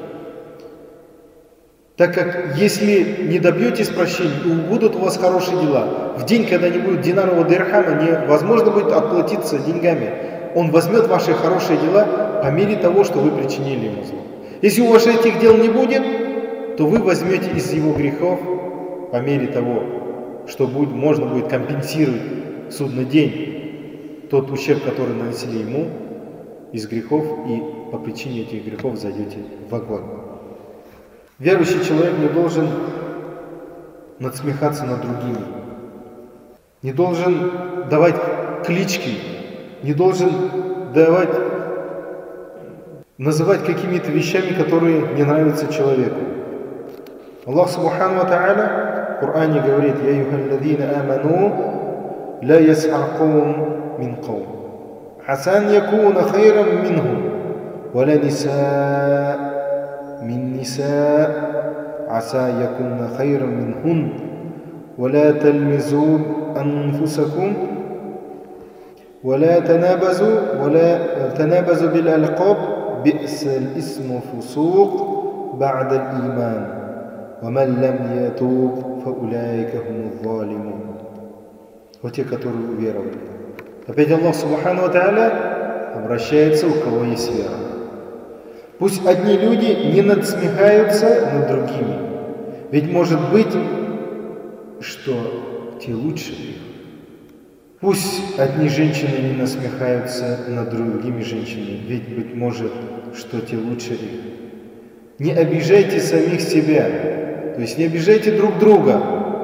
Так как если не добьетесь прощения, и будут у вас хорошие дела, в день, когда не будет динарова дирхама, невозможно будет отплатиться деньгами. Он возьмет ваши хорошие дела по мере того, что вы причинили ему зло. Если у вас этих дел не будет, то вы возьмете из его грехов по мере того, что можно будет компенсировать в судный день тот ущерб, который нанесли ему из грехов, и по причине этих грехов зайдете в огонь. Верующий человек не должен надсмехаться над другими, не должен давать клички, не должен называть какими-то вещами, которые не нравятся человеку. Аллах Субхану ва Тааля в Коране говорит: «Я юхалладина аману ла ясхар каум мин каум асан якуна хайрам минхум вала ниса мин ниса аса якуна хайрам минхун ولا تلمزوا أنفسكم ولا تنابزوا بالألقاب بئس الاسم فسوق بعد الإيمان ومن لم يتوب فأولئك هم الظالمون. Вот те, которые уверовали. Опять Аллах Субхану ва Тааля обращается, у кого есть вера. Пусть одни люди не надсмехаются над другими. Ведь может быть, что те лучше их. Пусть одни женщины не насмехаются над другими женщинами. Ведь быть может, что те лучше их. Не обижайте самих себя. То есть не обижайте друг друга.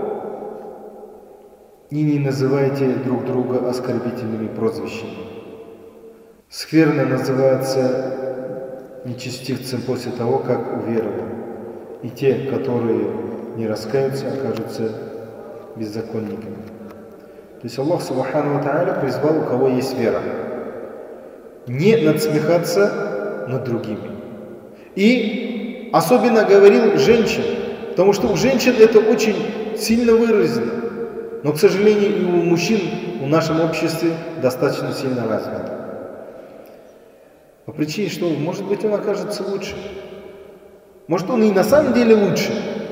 И не называйте друг друга оскорбительными прозвищами. Скверно называться нечестивцем после того, как уверовал. И те, которые не раскаются, окажутся беззаконниками. То есть Аллах Субхану ва Тааля призвал, у кого есть вера, не надсмехаться над другими. И особенно говорил женщин, потому что у женщин это очень сильно выражено. Но, к сожалению, и у мужчин в нашем обществе достаточно сильно развито. По причине, что, может быть, он окажется лучше. Может, он и на самом деле лучше.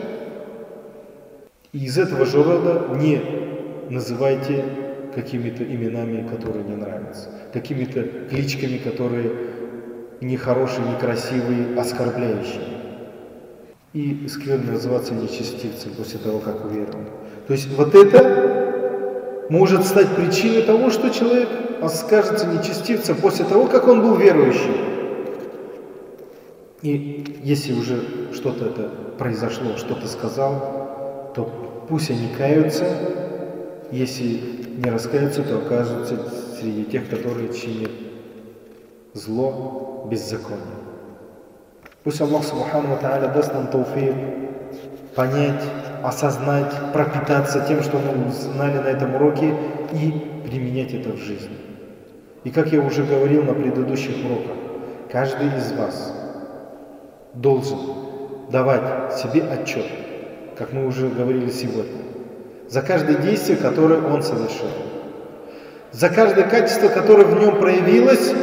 И из этого же рода не называйте какими-то именами, которые не нравятся. Какими-то кличками, которые нехорошие, некрасивые, оскорбляющие. И скверно называться нечестивцем после того, как уверовал. То есть вот это может стать причиной того, что человек скажется нечестивцем после того, как он был верующим. И если уже что-то это произошло, что-то сказал, то пусть они каются. Если не раскаются, то окажутся среди тех, которые чинят зло, беззаконие. Пусть Аллах Субхану ва Тааля даст нам тауфик понять, осознать, пропитаться тем, что мы узнали на этом уроке, и применять это в жизни. И как я уже говорил на предыдущих уроках, каждый из вас должен давать себе отчет, как мы уже говорили сегодня, за каждое действие, которое он совершил, за каждое качество, которое в нем проявилось,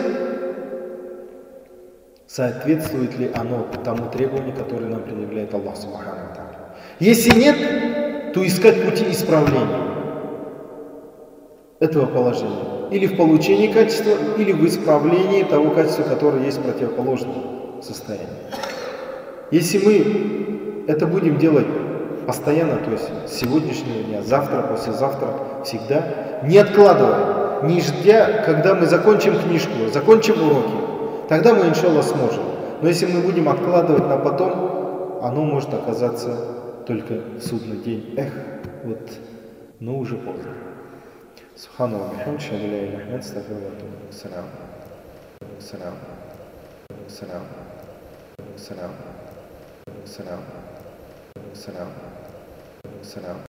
соответствует ли оно тому требованию, которое нам предъявляет Аллах Субхану ва Тааля. Если нет, то искать пути исправления этого положения. Или в получении качества, или в исправлении того качества, которое есть противоположное состояние. Если мы это будем делать постоянно, то есть с сегодняшнего дня, завтра, послезавтра, всегда, не откладывая, не ждя, когда мы закончим книжку, закончим уроки, тогда мы, иншаллах, сможем. Но если мы будем откладывать на потом, оно может оказаться только в судный день. Но уже поздно. Субханаллах, бихамдихи, ла иляха илля анта, астагфирука ва атубу илейх. Салам. Салам. Салам. Салам. Салам. Салам. Салам.